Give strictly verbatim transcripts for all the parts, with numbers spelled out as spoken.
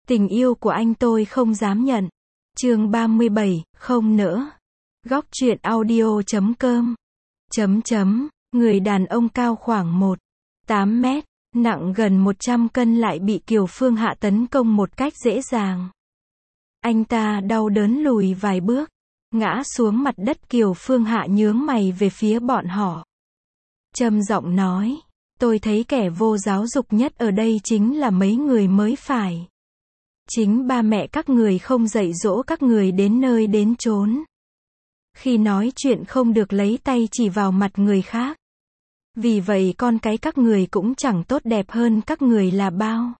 Tình yêu của anh tôi không dám nhận. Chương ba mươi bảy, không nỡ. Góc truyện audio chấm com. Chấm chấm, người đàn ông cao khoảng một phẩy tám mét, nặng gần một trăm cân lại bị Kiều Phương Hạ tấn công một cách dễ dàng. Anh ta đau đớn lùi vài bước, ngã xuống mặt đất. Kiều Phương Hạ nhướng mày về phía bọn họ. Trầm giọng nói, tôi thấy kẻ vô giáo dục nhất ở đây chính là mấy người mới phải. Chính ba mẹ các người không dạy dỗ các người đến nơi đến chốn. Khi nói chuyện không được lấy tay chỉ vào mặt người khác. Vì vậy con cái các người cũng chẳng tốt đẹp hơn các người là bao.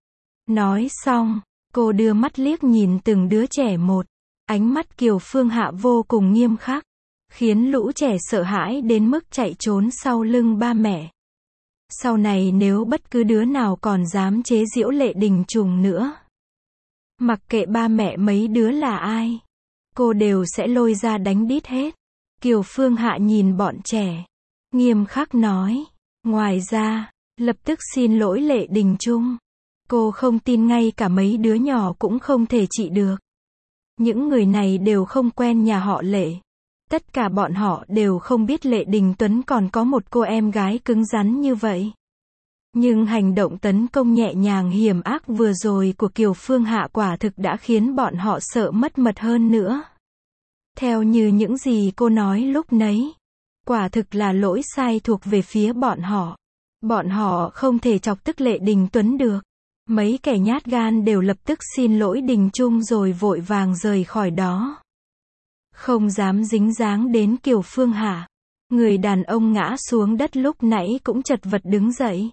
Nói xong, cô đưa mắt liếc nhìn từng đứa trẻ một. Ánh mắt Kiều Phương Hạ vô cùng nghiêm khắc, khiến lũ trẻ sợ hãi đến mức chạy trốn sau lưng ba mẹ. Sau này nếu bất cứ đứa nào còn dám chế giễu Lệ Đình Trùng nữa, mặc kệ ba mẹ mấy đứa là ai, cô đều sẽ lôi ra đánh đít hết. Kiều Phương Hạ nhìn bọn trẻ, nghiêm khắc nói. Ngoài ra, lập tức xin lỗi Lệ Đình Trung. Cô không tin ngay cả mấy đứa nhỏ cũng không thể trị được. Những người này đều không quen nhà họ Lệ. Tất cả bọn họ đều không biết Lệ Đình Tuấn còn có một cô em gái cứng rắn như vậy. Nhưng hành động tấn công nhẹ nhàng hiểm ác vừa rồi của Kiều Phương Hạ quả thực đã khiến bọn họ sợ mất mật hơn nữa. Theo như những gì cô nói lúc nấy, quả thực là lỗi sai thuộc về phía bọn họ. Bọn họ không thể chọc tức Lệ Đình Tuấn được. Mấy kẻ nhát gan đều lập tức xin lỗi Đình Trung rồi vội vàng rời khỏi đó. Không dám dính dáng đến Kiều Phương Hạ. Người đàn ông ngã xuống đất lúc nãy cũng chật vật đứng dậy.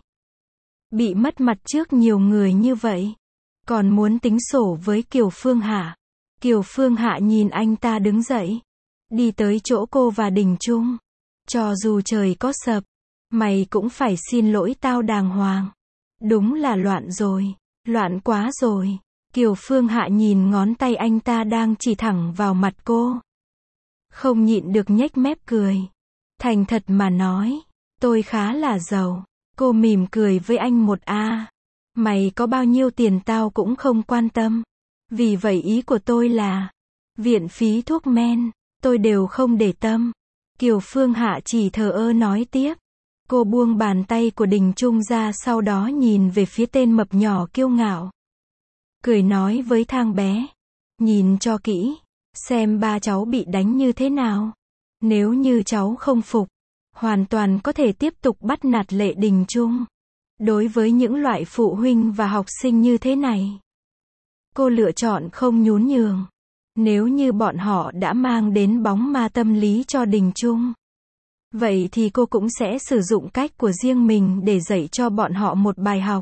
Bị mất mặt trước nhiều người như vậy, còn muốn tính sổ với Kiều Phương Hạ. Kiều Phương Hạ nhìn anh ta đứng dậy, đi tới chỗ cô và Đình Trung. Cho dù trời có sập, mày cũng phải xin lỗi tao đàng hoàng. Đúng là loạn rồi, loạn quá rồi. Kiều Phương Hạ nhìn ngón tay anh ta đang chỉ thẳng vào mặt cô, không nhịn được nhếch mép cười. Thành thật mà nói, tôi khá là giàu. Cô mỉm cười với anh một a. Mày có bao nhiêu tiền tao cũng không quan tâm. Vì vậy ý của tôi là, viện phí thuốc men, tôi đều không để tâm. Kiều Phương Hạ chỉ thờ ơ nói tiếp. Cô buông bàn tay của Đình Trung ra, sau đó nhìn về phía tên mập nhỏ kiêu ngạo. Cười nói với thang bé, nhìn cho kỹ, xem ba cháu bị đánh như thế nào. Nếu như cháu không phục, hoàn toàn có thể tiếp tục bắt nạt Lệ Đình Trung. Đối với những loại phụ huynh và học sinh như thế này, cô lựa chọn không nhún nhường. Nếu như bọn họ đã mang đến bóng ma tâm lý cho Đình Trung, vậy thì cô cũng sẽ sử dụng cách của riêng mình để dạy cho bọn họ một bài học.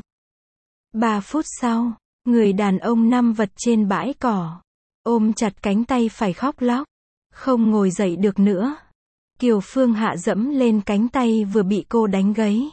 Ba phút sau, người đàn ông nằm vật trên bãi cỏ, ôm chặt cánh tay phải khóc lóc, không ngồi dậy được nữa. Kiều Phương Hạ dẫm lên cánh tay vừa bị cô đánh gãy,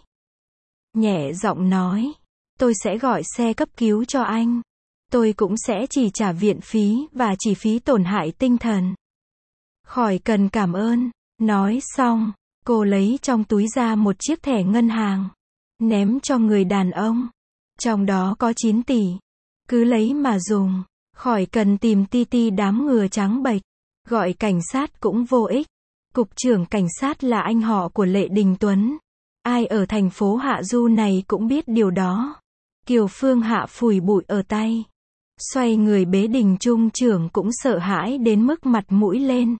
nhẹ giọng nói, tôi sẽ gọi xe cấp cứu cho anh. Tôi cũng sẽ chỉ trả viện phí và chi phí tổn hại tinh thần. Khỏi cần cảm ơn. Nói xong, cô lấy trong túi ra một chiếc thẻ ngân hàng, ném cho người đàn ông. Trong đó có chín tỷ. Cứ lấy mà dùng, khỏi cần tìm ti ti đám ngừa trắng bệch. Gọi cảnh sát cũng vô ích. Cục trưởng cảnh sát là anh họ của Lệ Đình Tuấn. Ai ở thành phố Hạ Du này cũng biết điều đó. Kiều Phương Hạ phủi bụi ở tay, xoay người bế Đình Trung trưởng cũng sợ hãi đến mức mặt mũi lên.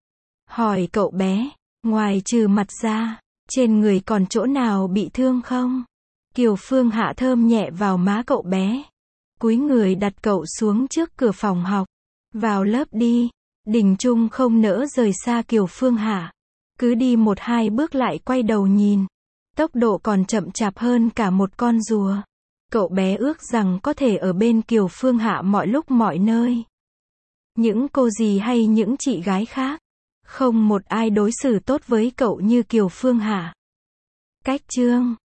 Hỏi cậu bé, ngoài trừ mặt ra, trên người còn chỗ nào bị thương không? Kiều Phương Hạ thơm nhẹ vào má cậu bé, cúi người đặt cậu xuống trước cửa phòng học. Vào lớp đi. Đình Trung không nỡ rời xa Kiều Phương Hạ, cứ đi một hai bước lại quay đầu nhìn. Tốc độ còn chậm chạp hơn cả một con rùa. Cậu bé ước rằng có thể ở bên Kiều Phương Hạ mọi lúc mọi nơi. Những cô dì hay những chị gái khác, không một ai đối xử tốt với cậu như Kiều Phương Hạ. Cách chương